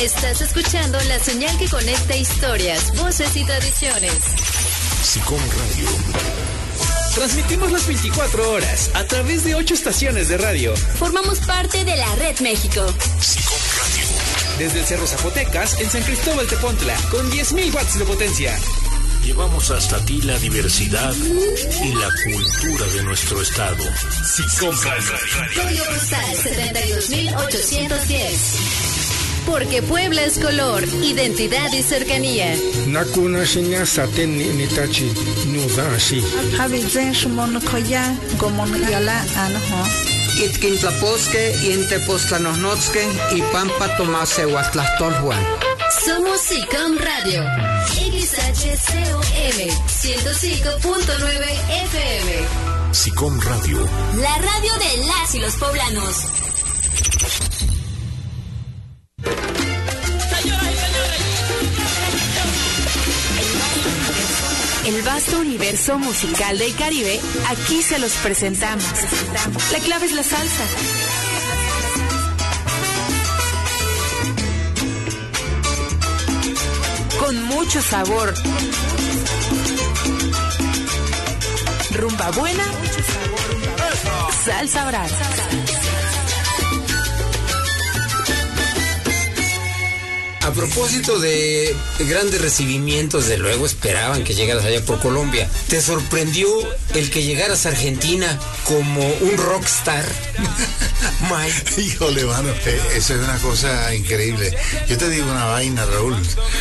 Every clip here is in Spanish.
Estás escuchando la señal que conecta historias, voces y tradiciones. SICOM Radio. Transmitimos las 24 horas a través de 8 estaciones de radio. Formamos parte de la Red México. SICOM Radio. Desde el Cerro Zapotecas, en San Cristóbal Tepontla, con 10.000 watts de potencia. Llevamos hasta ti la diversidad y la cultura de nuestro estado. SICOM Radio. Código postal 72810. Porque Puebla es color, identidad y cercanía. Nakuna shinya saten ni tachi nuda ashi. Habizen shumon koya gomon yala anho. Itquintlaposque y Intepoztlanohnotske y Pampa Tomase Huatlastolhuan. Somos SICOM Radio. XHCOM 105.9 FM. SICOM Radio. La radio de las y los poblanos. El vasto universo musical del Caribe, aquí se los presentamos. La clave es la salsa. Con mucho sabor. Rumba buena, salsa brava. A propósito de grandes recibimientos, de luego esperaban que llegaras allá por Colombia. ¿Te sorprendió el que llegaras a Argentina como un rockstar? Mike. Híjole, mano, eso es una cosa increíble. Yo te digo una vaina, Raúl.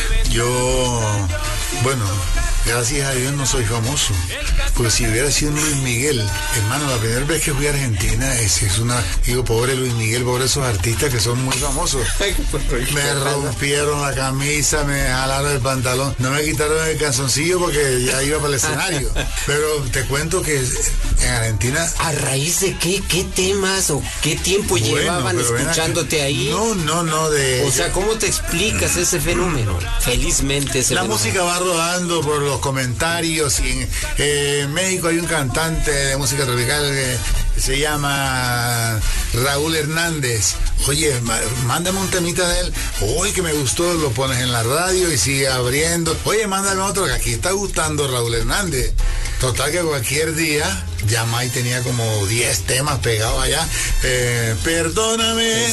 Bueno, gracias a Dios no soy famoso. Porque si hubiera sido Luis Miguel, hermano, la primera vez que fui a Argentina, digo, pobre Luis Miguel, pobre esos artistas que son muy famosos. Me rompieron la camisa, me jalaron el pantalón, no me quitaron el calzoncillo porque ya iba para el escenario. Pero te cuento que en Argentina... ¿A raíz de qué temas o qué tiempo llevaban escuchándote ahí? No, O sea, ¿cómo te explicas ese fenómeno? Felizmente ese la fenómeno. Música va rodando por los comentarios y en México hay un cantante de música tropical que se llama Raúl Hernández. Oye, mándame un temita de él. Oye, que me gustó, lo pones en la radio y sigue abriendo. Oye, mándame otro, que aquí está gustando Raúl Hernández. Total que cualquier día, ya May tenía como 10 temas pegados allá. Perdóname,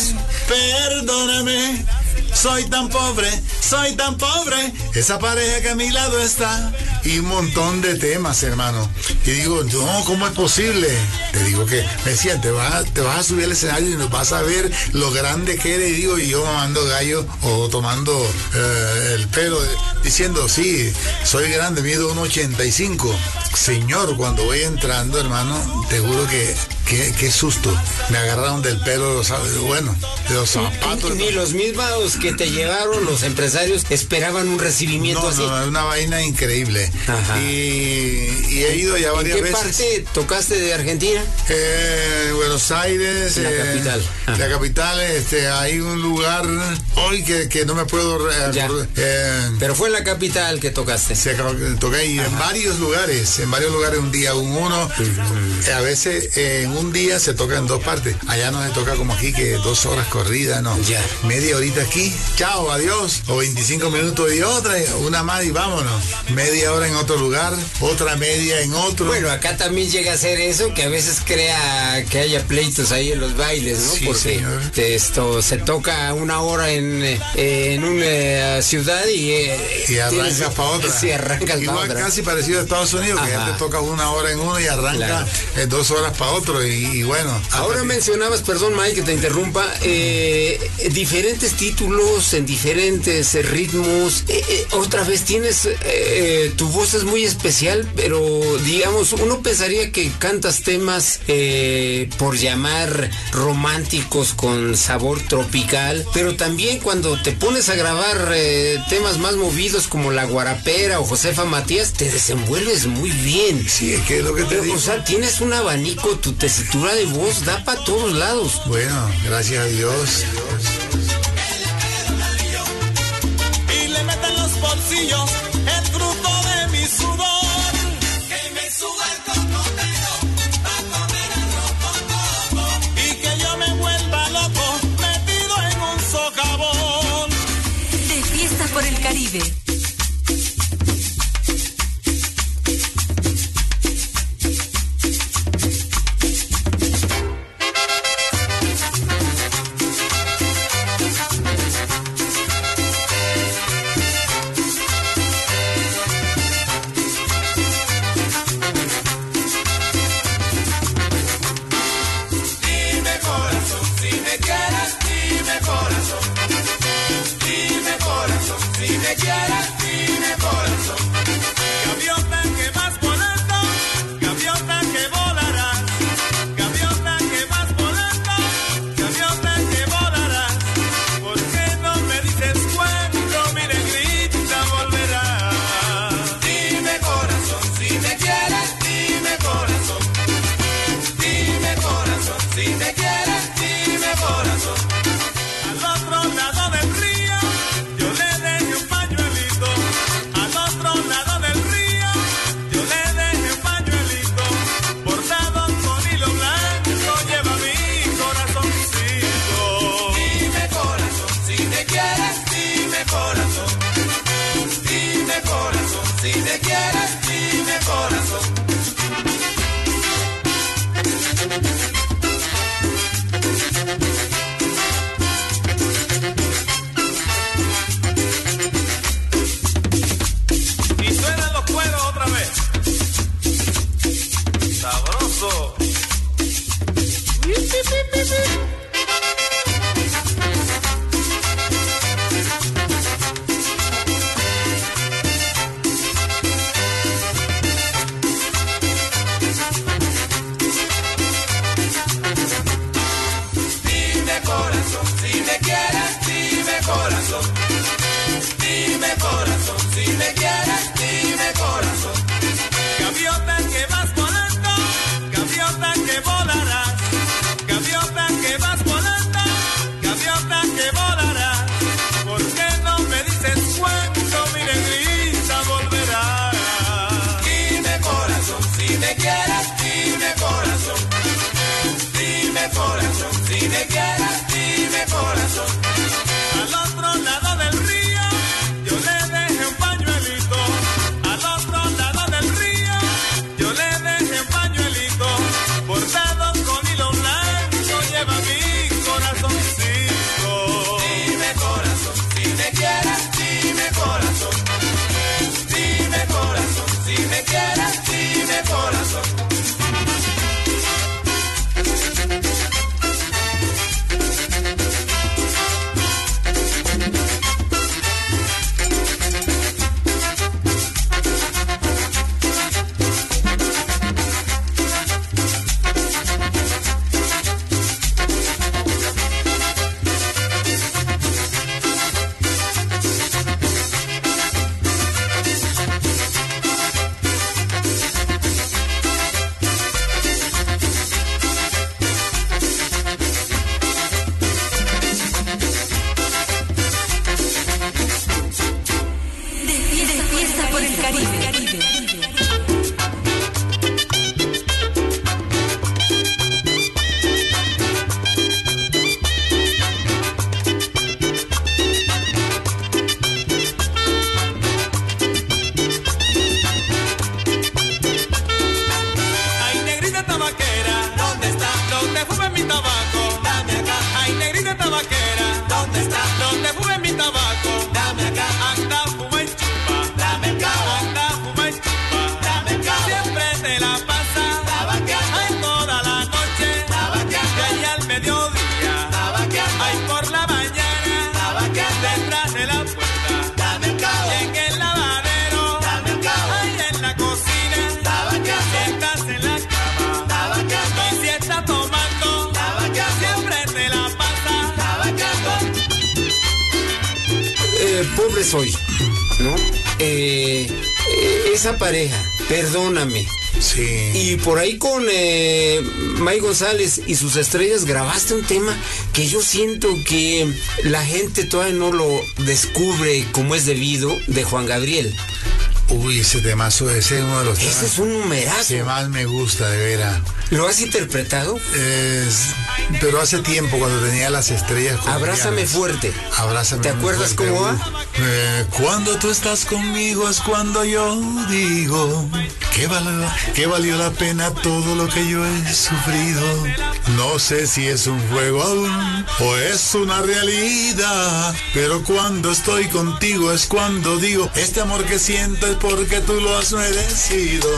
soy tan pobre, esa pareja que a mi lado está, y un montón de temas, hermano. Y digo, no, ¿cómo es posible? Te digo que, me decían, te vas a subir al escenario y nos vas a ver lo grande que eres, y digo, y yo mamando gallo o tomando el pelo, diciendo, sí, soy grande, mido 1.85. Señor, cuando voy entrando, hermano, te juro que qué susto. Me agarraron del pelo, de los zapatos. Ni los mismos que te llevaron los empresarios esperaban un recibimiento así. No, una vaina increíble. Ajá. Y he ido ya varias veces. ¿En qué parte tocaste de Argentina? Buenos Aires. La capital. Ajá. La capital, hay un lugar hoy que no me puedo... Pero fue en la capital que tocaste. Toqué ahí en varios lugares un día, uno. A veces en un día se toca en dos partes. Allá no se toca como aquí, que 2 horas corridas, no. Ya. Media horita aquí, chao, adiós. O 25 minutos y otra, una más y vámonos. Media hora en otro lugar, otra media en otro. Bueno, acá también llega a ser eso, que a veces crea que haya pleitos ahí en los bailes, ¿no? Sí, porque señor. se toca 1 hora en una ciudad y arrancas para otra. Sí, arrancas para igual otra. casi parecido a Estados Unidos, que ya te toca 1 hora en uno y arranca 2 horas para otro. Y bueno. Ahora mencionabas, perdón Mike que te interrumpa, diferentes títulos en diferentes ritmos. Otra vez tienes, tu voz es muy especial, pero digamos, uno pensaría que cantas temas por llamar románticos con sabor tropical, pero también cuando te pones a grabar temas más movidos como La Guarapera o Josefa Matías, te desenvuelves muy bien. Sí, es que es lo que te digo. O sea, tienes un abanico, tu tesitura de voz da para todos lados. Bueno, gracias a Dios. Y le meten los bolsillos el fruto de mi sudor. Que me suba el cocotero pa' comer arroz con coco. Y que yo me vuelva loco metido en un socavón. Caribe. Pobre soy, ¿no? Esa pareja, perdóname. Sí. Y por ahí con May González y sus estrellas grabaste un tema que yo siento que la gente todavía no lo descubre como es debido, de Juan Gabriel. Uy, ese temazo, ese es uno de los temas. Ese es un numerazo. Que más me gusta, de veras. ¿Lo has interpretado? Pero hace tiempo, cuando tenía las estrellas. Abrázame fuerte. Abrázame. ¿Te acuerdas fuerte, cómo va? Cuando tú estás conmigo es cuando yo digo que valió la pena todo lo que yo he sufrido. No sé si es un juego aún o es una realidad, pero cuando estoy contigo es cuando digo, este amor que siento es porque tú lo has merecido.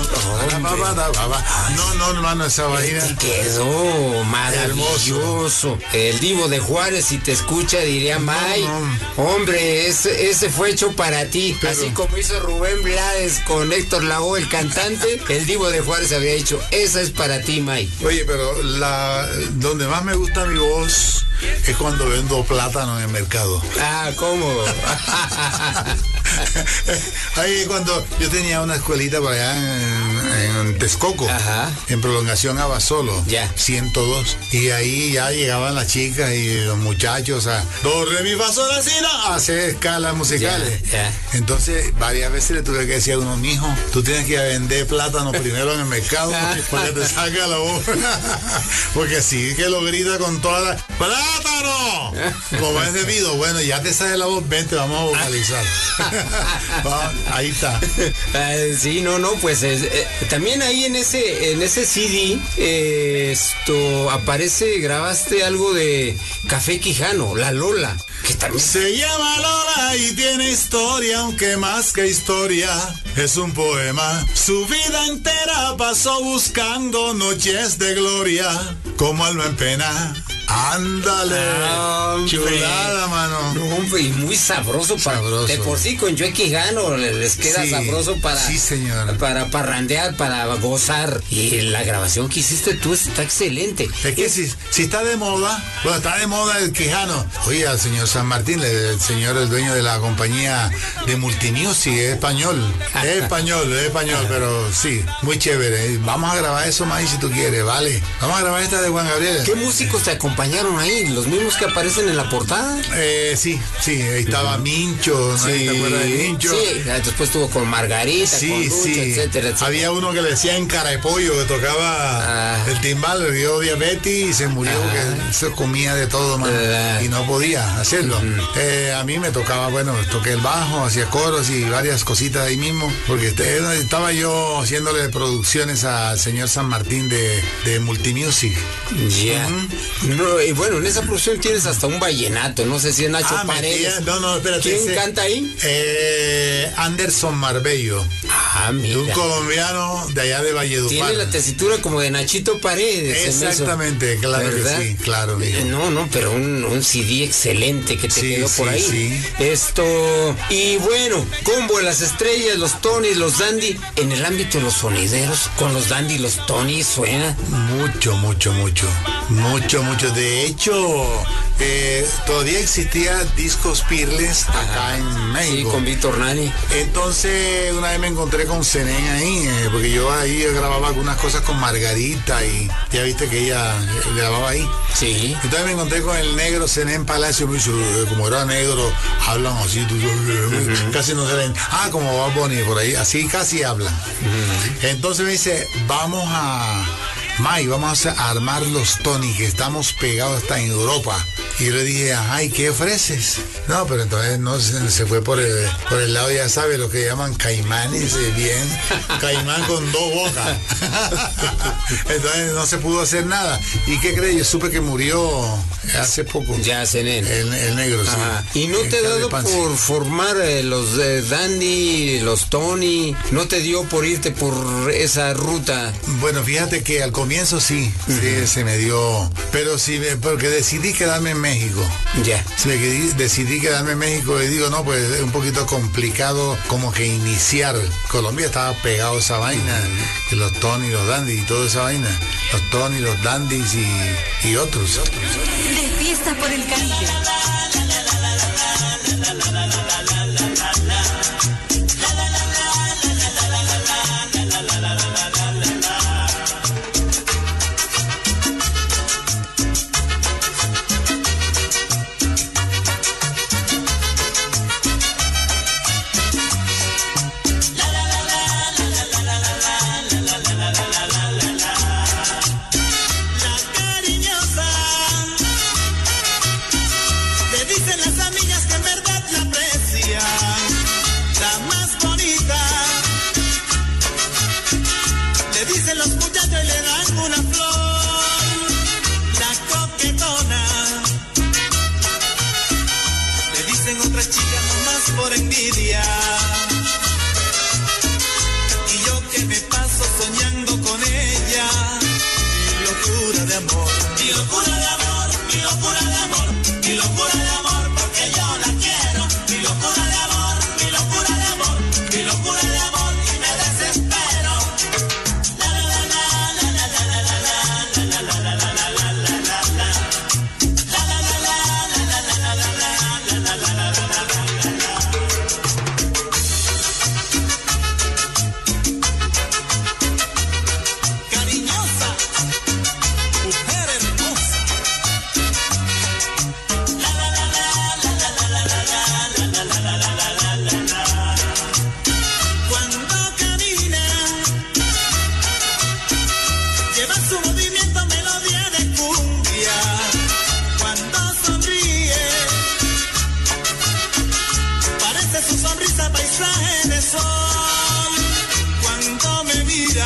No, hermano, esa vaina. Quedó maravilloso. El Divo de Juárez, si te escucha, diría, May, hombre, ese fue hecho para ti. Pero, así como hizo Rubén Blades con Héctor Lavoe, el cantante, el Divo de Juárez había dicho, esa es para ti, May. Oye, pero donde más me gusta mi voz es cuando vendo plátano en el mercado. Ah, ¿cómo? Ahí cuando yo tenía una escuelita por allá en Texcoco, ajá, en prolongación a Basolo, ya, 102, y ahí ya llegaban las chicas y los muchachos a do, re, mi, fa, sol, la, si, la, a hacer escalas musicales. Ya. Entonces varias veces le tuve que decir a uno, mijo, tú tienes que vender plátano primero en el mercado porque te saca la voz. Porque sí que lo grita con toda la ¡plátano! Como es debido. Bueno, ya te sale la voz, vente, vamos a vocalizar. Ahí está. Sí, no, pues también ahí en ese CD grabaste algo de Café Quijano, La Lola, que también se llama Lola y tiene historia, aunque más que historia es un poema. Su vida entera pasó buscando noches de gloria, como alma en pena. Ándale, chulada, mano. No, hombre, y muy sabroso. De por sí con Joe Quijano les queda sabroso para, sí, señor, para parrandear, para gozar. Y la grabación que hiciste tú está excelente. Es que si está de moda, bueno, está de moda el Quijano. Oye, al señor San Martín, el dueño de la compañía de Multimusic, es español, pero sí, muy chévere. Vamos a grabar eso, May, si tú quieres, vale. Vamos a grabar esta de Juan Gabriel. ¿Qué músicos te acompañaron ahí? ¿Los mismos que aparecen en la portada? Sí, ahí estaba Mincho, ¿no? Sí, ¿te acuerdas de Mincho? Sí, después estuvo con Margarita, con Lucha, etcétera. Había uno que le decía en cara de pollo, que tocaba el timbal, le dio diabetes y se murió porque se comía de todo, man, y no podía hacerlo. A mí me tocaba, bueno, toqué el bajo, hacía coros y varias cositas ahí mismo, porque estaba yo haciéndole producciones al señor San Martín de Multimusic. Ya. Y bueno, en esa producción tienes hasta un vallenato, no sé si es Nacho Paredes. No, espérate. ¿Quién canta ahí? Anderson Marbello. Mira. Un colombiano de allá de Valledupar. Tiene la tesitura como de Nachito Paredes. Exactamente, claro, ¿verdad? Que sí, claro. No, pero un CD excelente que te quedó por ahí. Sí. Y bueno, Combo de las Estrellas, los Tonys, los Dandy, en el ámbito de los sonideros, con los Dandy y los Tonys suena. Mucho. De hecho, todavía existía Discos Pirles acá en México. Sí, con Víctor Nani. Entonces, una vez me encontré con Zenén ahí, porque yo ahí grababa algunas cosas con Margarita y ya viste que ella grababa ahí. Sí. Entonces me encontré con el negro Zenén Palacio, me dice, como era negro, hablan así, casi no se ven. Como Bad Bunny por ahí, así casi hablan. Entonces me dice, vamos a armar los Tony, que estamos pegados hasta en Europa. Y yo le dije, ¿y qué ofreces? No, pero entonces no se fue por el lado, ya sabe, lo que llaman caimanes, bien, caimán con dos bocas. Entonces no se pudo hacer nada. ¿Y qué crees? Yo supe que murió hace poco. Ya, Zenén. El negro, sí. ¿Y no te ha dado por formar los Dandy, los Tony? ¿No te dio por irte por esa ruta? Bueno, fíjate que al comienzo sí, se me dio, pero sí, porque decidí quedarme en México. Ya. Decidí quedarme en México y digo, no, pues es un poquito complicado como que iniciar. Colombia estaba pegado a esa vaina, de los Tony, los Dandy y toda esa vaina. Los Tony, los Dandys y otros. De fiesta por el Caribe. que en verdad la aprecian, la más bonita. Le dicen los muchachos y le dan una flor, la coquetona. Le dicen otras chicas nomás por envidia. Y yo que me paso soñando con ella. Mi locura de amor, mi locura de amor, mi locura de amor, mi locura de amor, porque yo la quiero. Mi locura de amor, mi locura de amor, mi locura de amor, y me desespero. La la la la la la la la la la la la la la la la la la la. La la la la la la la la la la la la la la la. Cariñosa, mujer hermosa. La la la la la la la la la la la la la la la la. Cuando camina, lleva su movimiento melodía de cumbia. Cuando sonríe, parece su sonrisa paisaje de sol. Cuando me mira,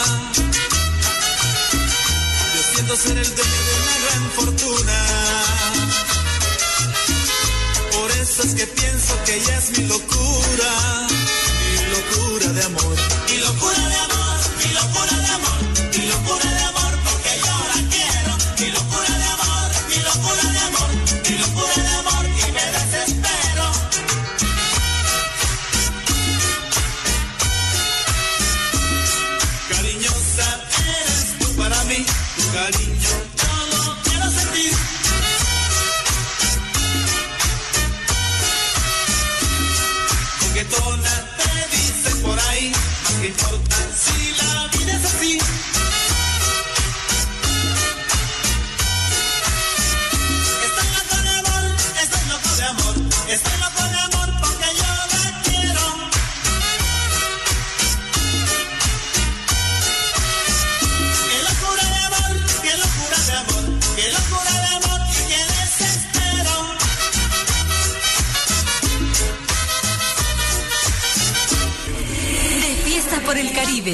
yo siento ser el dueño de una gran fortuna. Por eso es que pienso que ella es mi locura de amor. Mi locura de amor, mi locura de amor, mi locura de amor, porque yo la quiero. Mi locura de amor, mi locura de amor, mi locura de amor, y me desespero. Cariñosa, eres tú para mí, tu cariño yo lo quiero sentir. Coquetona te dicen por ahí, más que importa si la vida es así. Estoy loco de amor, estoy loco de amor, estoy loco de amor porque yo la quiero. Qué locura de amor, qué locura de amor, qué locura de amor y qué desespero. De fiesta por el Caribe.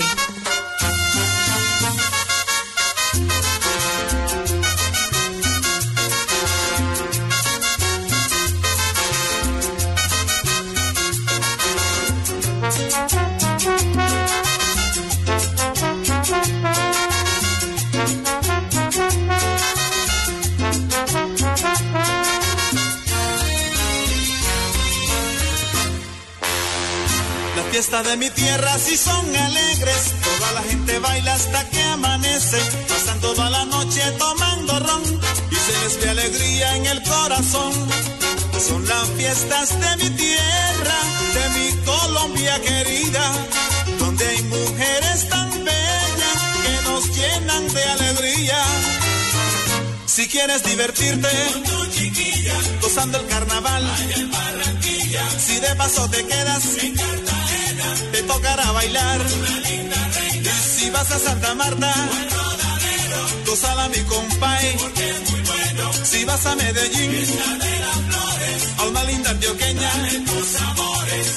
La fiesta de mi tierra sí son alegres, toda la gente baila hasta que amanece, pasan toda la noche tomando ron y se les ve alegría en el corazón. Son las fiestas de mi tierra, de mi Colombia querida, donde hay mujeres tan bellas que nos llenan de alegría. Si quieres divertirte con tu chiquilla, gozando el carnaval allá en Barranquilla, si de paso te quedas en Cartagena, te tocará bailar una linda reina. Y si vas a Santa Marta o al Rodadero, gózala mi compay, porque es muy bueno. Si vas a Medellín, fiesta de las flores, a una linda antioqueña, dale tus amores.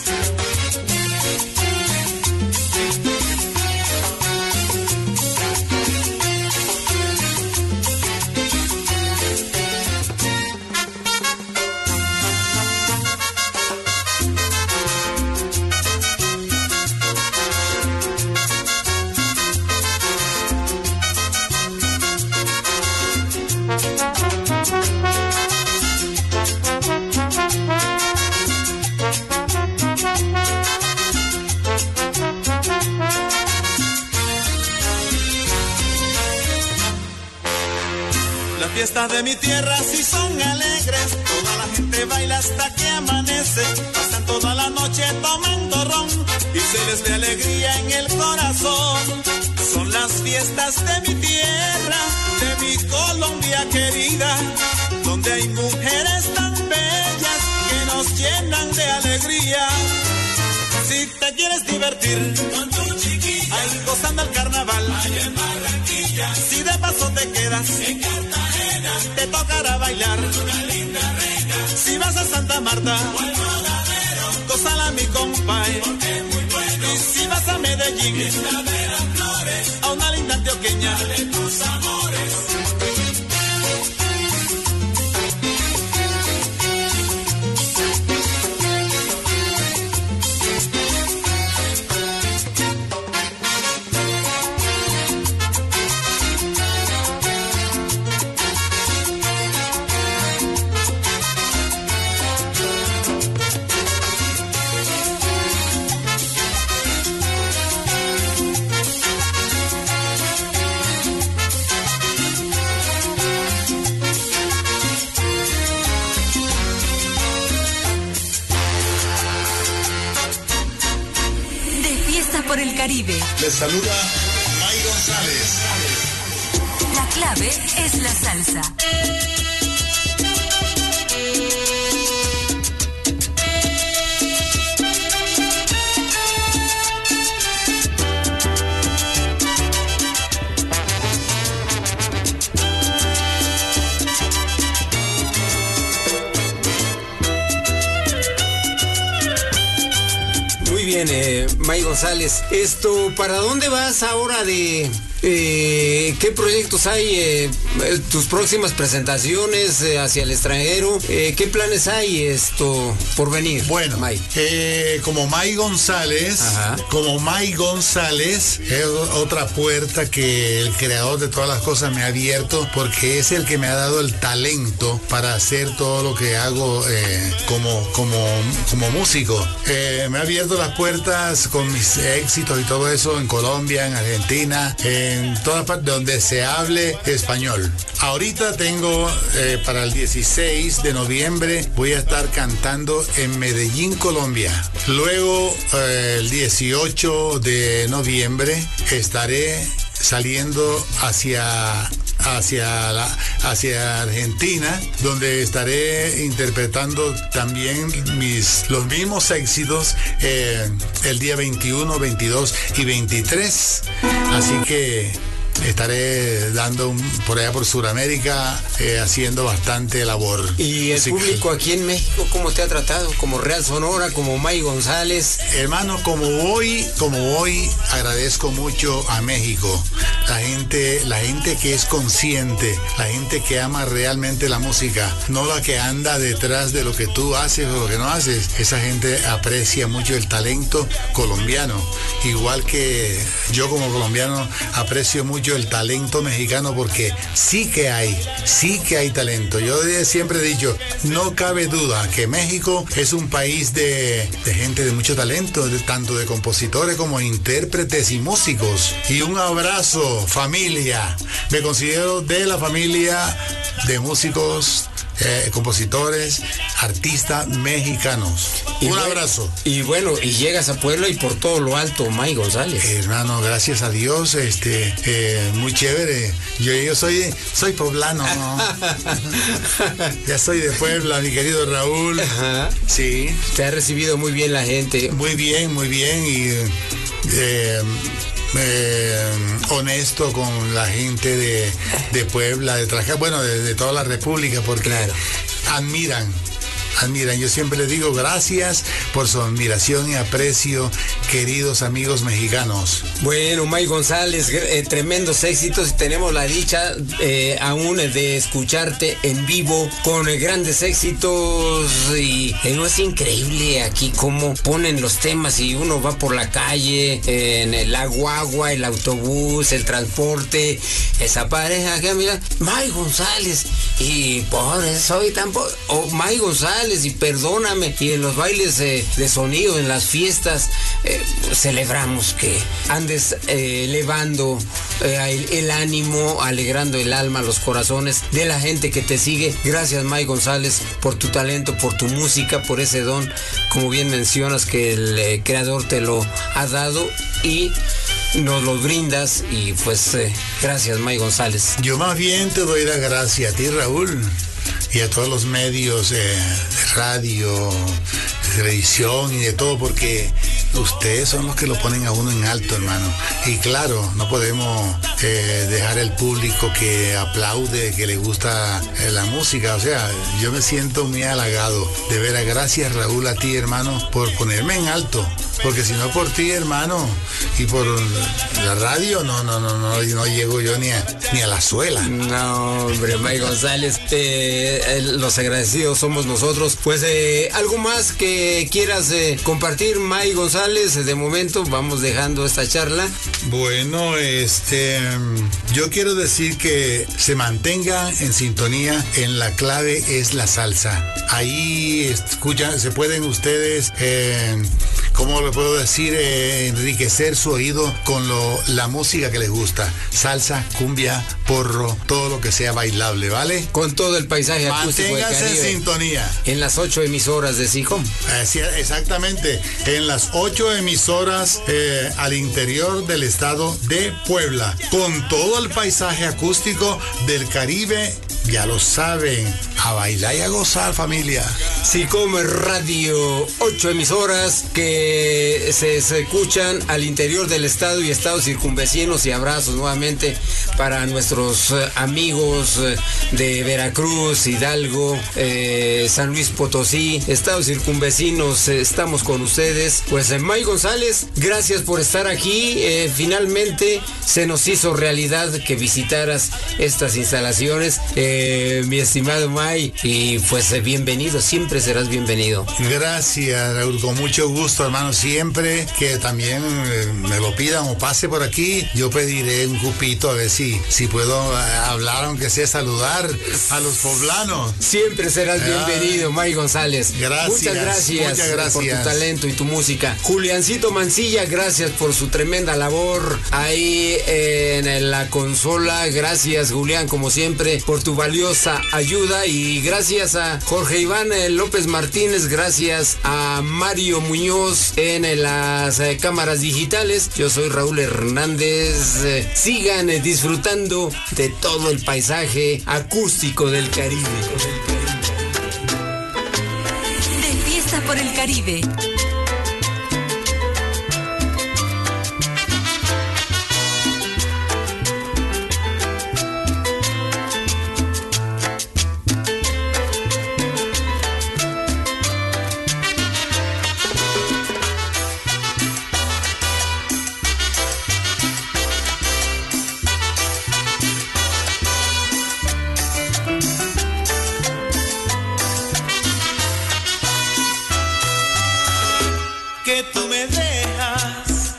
Las fiestas de mi tierra sí son alegres, toda la gente baila hasta que amanece, pasan toda la noche tomando ron y se les ve alegría en el corazón. Son las fiestas de mi tierra, de mi Colombia querida, donde hay mujeres tan bellas que nos llenan de alegría. Si te quieres divertir con tu chiquilla, ahí gozando el carnaval allá en Barranquilla, si de paso te quedas en Cartagena, te tocará bailar una linda reina. Si vas a Santa Marta, gózala mi compay, y si vas a Medellín, a una linda antioqueña, de tus amores. Por el Caribe. Les saluda May González. La clave es la salsa. May González, ¿para dónde vas ahora qué proyectos hay? Tus próximas presentaciones hacia el extranjero, ¿qué planes hay por venir? Bueno, May. Como May González, es otra puerta que el creador de todas las cosas me ha abierto, porque es el que me ha dado el talento para hacer todo lo que hago como músico. Me ha abierto las puertas con mis éxitos y todo eso en Colombia, en Argentina, en todas partes donde se hable español. Ahorita tengo para el 16 de noviembre voy a estar cantando en Medellín, Colombia. Luego el 18 de noviembre estaré saliendo hacia Argentina, donde estaré interpretando también los mismos éxitos el día 21, 22 y 23. Así que estaré dando por allá por Sudamérica, haciendo bastante labor. ¿Y el público aquí en México cómo te ha tratado? ¿Como Real Sonora, como May González? Hermano, como voy, agradezco mucho a México. La gente que es consciente, la gente que ama realmente la música, no la que anda detrás de lo que tú haces o lo que no haces. Esa gente aprecia mucho el talento colombiano. Igual que yo como colombiano aprecio mucho el talento mexicano, porque sí que hay talento. Yo siempre he dicho, no cabe duda que México es un país de gente de mucho talento, tanto de compositores como intérpretes y músicos. Y un abrazo, familia. Me considero de la familia de músicos, compositores, artistas mexicanos. Un abrazo. Y bueno, y llegas a Puebla y por todo lo alto, May González. Hermano, gracias a Dios, muy chévere. Yo soy poblano, ¿no? Ya soy de Puebla, mi querido Raúl. Ajá. Sí. Te ha recibido muy bien la gente. Muy bien. Y honesto con la gente de Puebla, de Trajá, bueno, de toda la República, porque claro, admiran. Yo siempre les digo gracias por su admiración y aprecio, queridos amigos mexicanos. Bueno, May González, tremendos éxitos, y tenemos la dicha aún de escucharte en vivo con grandes éxitos, y no es increíble aquí cómo ponen los temas y uno va por la calle, en la guagua, el autobús, el transporte, esa pareja que mira, May González, y pobre, soy tan pobre, May González, y perdóname, y en los bailes de sonido, en las fiestas, celebramos que andes elevando el ánimo, alegrando el alma, los corazones de la gente que te sigue. Gracias, May González, por tu talento, por tu música, por ese don, como bien mencionas, que el creador te lo ha dado y nos lo brindas, y pues gracias, May González. Yo más bien te doy las gracias a ti, Raúl, y a todos los medios de radio, de televisión y de todo, porque ustedes son los que lo ponen a uno en alto, hermano. Y claro, no podemos dejar el público que aplaude, que le gusta la música. O sea, yo me siento muy halagado. De veras, gracias Raúl a ti, hermano, por ponerme en alto. Porque si no por ti, hermano, y por la radio, no llego yo ni a la suela. No, hombre, May González, los agradecidos somos nosotros. Pues algo más que quieras compartir, May González. De momento vamos dejando esta charla. Bueno, yo quiero decir que se mantenga en sintonía. En La Clave es la Salsa. Ahí escuchan, se pueden ustedes, ¿cómo le puedo decir? Enriquecer su oído con la música que les gusta. Salsa, cumbia, porro, todo lo que sea bailable, ¿vale? Con todo el paisaje acústico del Caribe. Manténgase en sintonía. En las 8 emisoras de SICOM. Exactamente. En las 8 emisoras al interior del estado de Puebla. Con todo el paisaje acústico del Caribe. Ya lo saben, a bailar y a gozar, familia. SICOM Radio, 8 emisoras que se escuchan al interior del estado y estados circunvecinos, y abrazos nuevamente para nuestros amigos de Veracruz, Hidalgo, San Luis Potosí, estados circunvecinos. Estamos con ustedes. Pues May González, gracias por estar aquí. Finalmente se nos hizo realidad que visitaras estas instalaciones. Mi estimado May, y pues bienvenido, siempre serás bienvenido. Gracias, Raúl, con mucho gusto, hermano, siempre que también me lo pidan o pase por aquí, yo pediré un cupito a ver si puedo hablar, aunque sea saludar a los poblanos. Siempre serás bienvenido, May González. Gracias. Muchas gracias por tu talento y tu música. Juliancito Mancilla, gracias por su tremenda labor ahí en la consola. Gracias, Julián, como siempre, por tu valiosa ayuda, y gracias a Jorge Iván López Martínez, gracias a Mario Muñoz en las cámaras digitales. Yo soy Raúl Hernández. Sigan disfrutando de todo el paisaje acústico del Caribe. De fiesta por el Caribe. Que tú me dejas,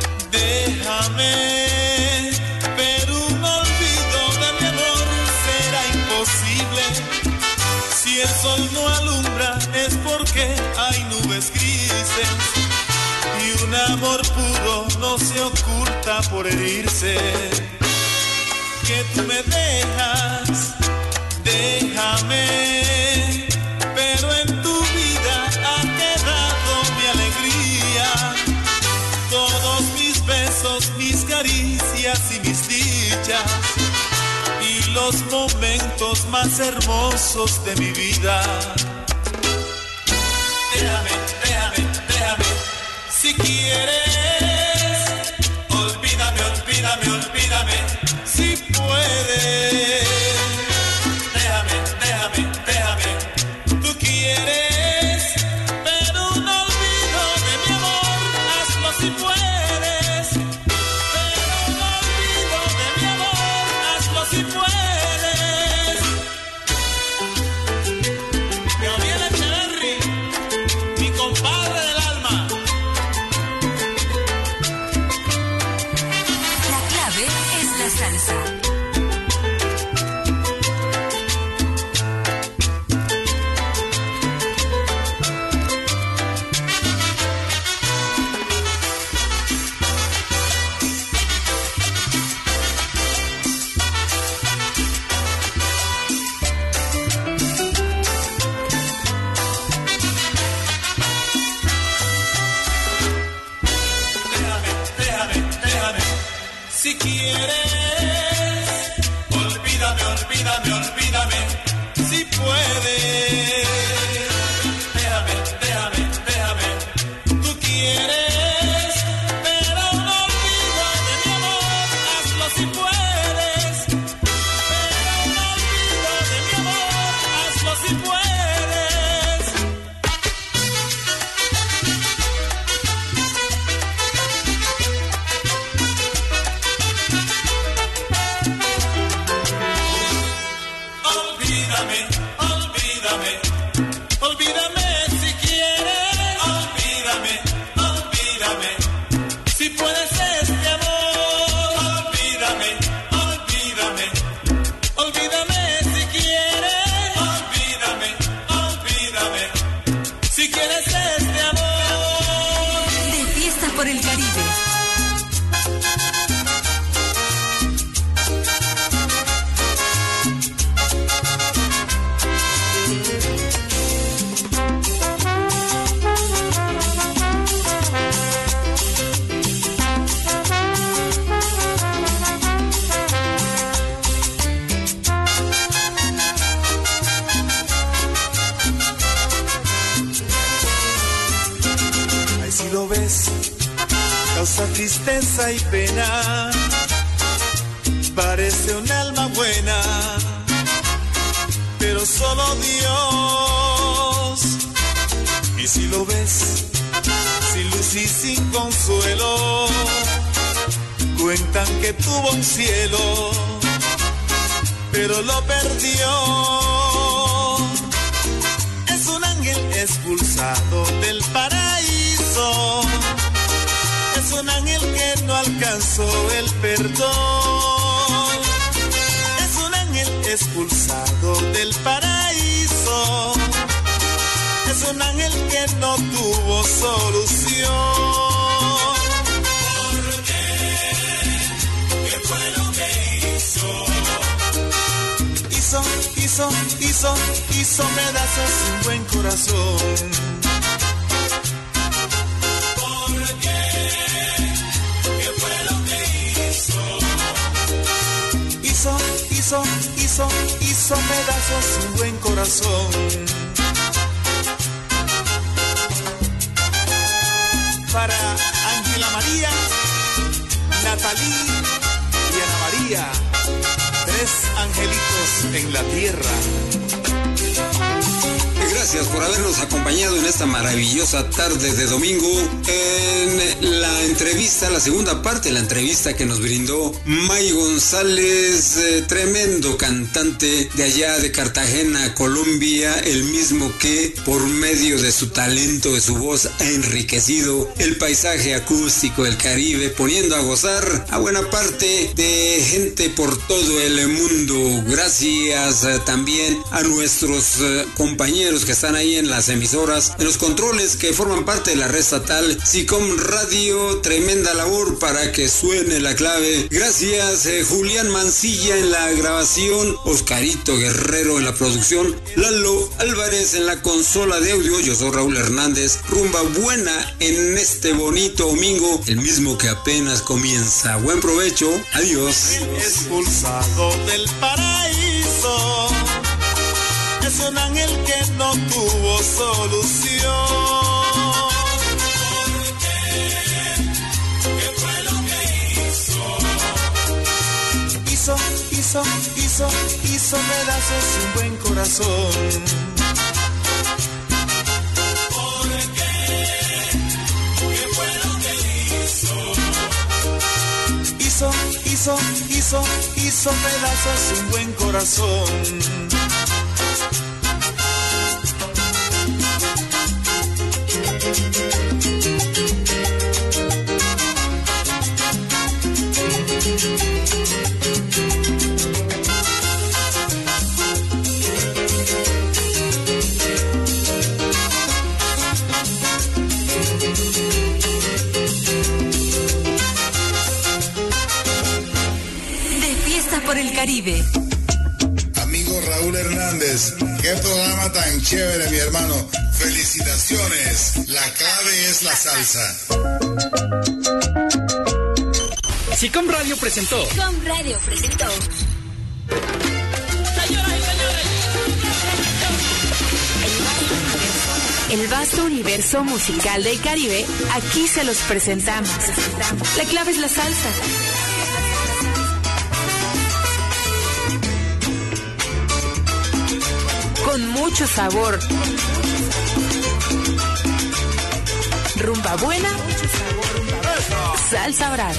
déjame, pero un olvido de mi amor será imposible. Si el sol no alumbra es porque hay nubes grises, y un amor puro no se oculta por herirse. Que tú me dejas, déjame, pero en tu vida ha quedado mi alegría, todos mis besos, mis caricias y mis dichas, y los momentos más hermosos de mi vida. Déjame, si quieres, olvídame, si puedes. Déjame, tú quieres, pero un olvido de mi amor, hazlo si puedes. Pero un olvido de mi amor, hazlo si puedes. Gabriel Echeverry, mi compadre del alma. La clave es la salsa. Si quieres, olvídame, si puedes. Déjame, tú quieres, pero un olvido de mi amor, hazlo si puedes. causa tristeza y pena. Parece un alma buena, pero solo Dios. Y si lo ves, sin luz y sin consuelo, cuentan que tuvo un cielo, pero lo perdió. Es un ángel expulsado del paraíso, es un ángel que no alcanzó el perdón, es un ángel expulsado del paraíso, es un ángel que no tuvo solución. ¿Por qué? ¿Qué fue lo que hizo? Hizo pedazos un buen corazón. ¿Por qué? ¿Qué fue lo que hizo? Hizo pedazos un buen corazón. Para Ángela María, Natalí y Ana María, 3 angelitos en la tierra. Gracias por habernos acompañado en esta maravillosa tarde de domingo en la entrevista, la segunda parte de la entrevista que nos brindó May González, tremendo cantante de allá de Cartagena, Colombia, el mismo que por medio de su talento, de su voz, ha enriquecido el paisaje acústico del Caribe, poniendo a gozar a buena parte de gente por todo el mundo. Gracias también a nuestros compañeros que están ahí en las emisoras, en los controles que forman parte de la red estatal SICOM Radio, tremenda labor para que suene la clave. Gracias Julián Mancilla en la grabación, Oscarito Guerrero en la producción, Lalo Álvarez en la consola de audio. Yo soy Raúl Hernández. Rumba buena en este bonito domingo, el mismo que apenas comienza. Buen provecho, adiós. Expulsado del paraíso, es un ángel que no tuvo solución. ¿Por qué? ¿Qué fue lo que hizo? Hizo pedazos un buen corazón. ¿Por qué? ¿Qué fue lo que hizo pedazos un buen corazón. Por el Caribe. Amigo Raúl Hernández, qué programa tan chévere, mi hermano. Felicitaciones. La clave es la salsa. SICOM Radio presentó. SICOM Radio presentó. El vasto universo musical del Caribe, aquí se los presentamos. La clave es la salsa. Con mucho sabor. Rumba buena, salsa brava.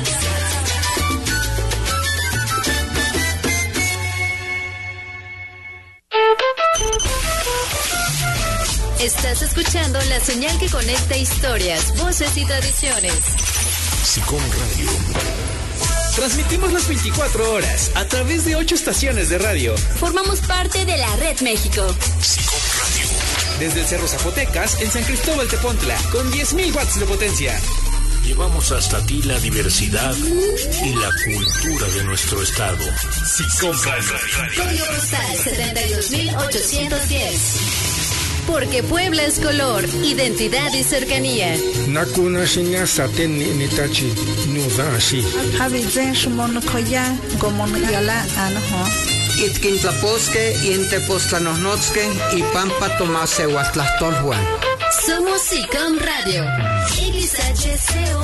Estás escuchando la señal que conecta historias, voces y tradiciones. SICOM Radio. Transmitimos las 24 horas a través de 8 estaciones de radio. Formamos parte de la Red México. SICOM Radio. Desde el Cerro Zapotecas, en San Cristóbal Tepontla, con 10.000 watts de potencia. Llevamos hasta ti la diversidad y la cultura de nuestro estado. SICOM Radio. Código postal 72810. Porque Puebla es color, identidad y cercanía. Nakuna shinya saten netachi nuza ashi. Habizen shmonokoya gomonoyala anho. Itquintlaposque, Intepostlanosnotzque y Pampa Tomase Huatlastolhuan. Somos SICOM Radio. XHCOM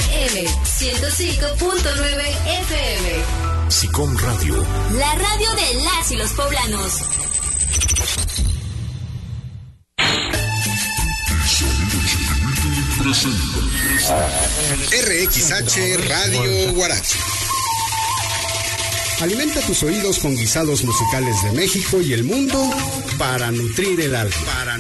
105.9 FM. SICOM Radio. La radio de las y los poblanos. RXH Radio Guarache. Alimenta tus oídos con guisados musicales de México y el mundo para nutrir el alma.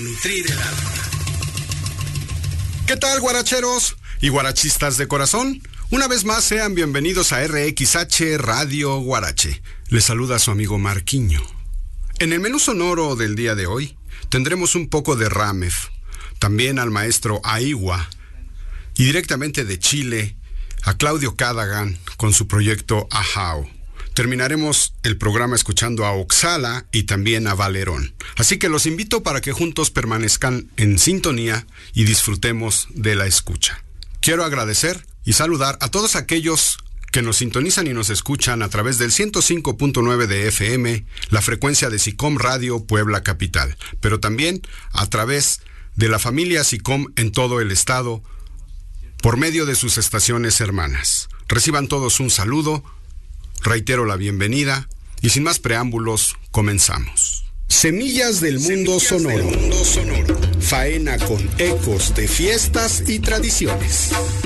¿Qué tal, guaracheros y guarachistas de corazón? Una vez más sean bienvenidos a RXH Radio Guarache. Les saluda su amigo Marquiño. En el menú sonoro del día de hoy tendremos un poco de Ramef, también al maestro Aiwa, y directamente de Chile a Claudio Cadagan con su proyecto Ajao. Terminaremos el programa escuchando a Oxala y también a Valerón. Así que los invito para que juntos permanezcan en sintonía y disfrutemos de la escucha. Quiero agradecer y saludar a todos aquellos que nos sintonizan y nos escuchan a través del 105.9 de FM, la frecuencia de SICOM Radio Puebla Capital, pero también a través de la familia SICOM en todo el estado, por medio de sus estaciones hermanas. Reciban todos un saludo. Reitero la bienvenida y sin más preámbulos, comenzamos. Semillas del mundo sonoro. Faena con ecos de fiestas y tradiciones.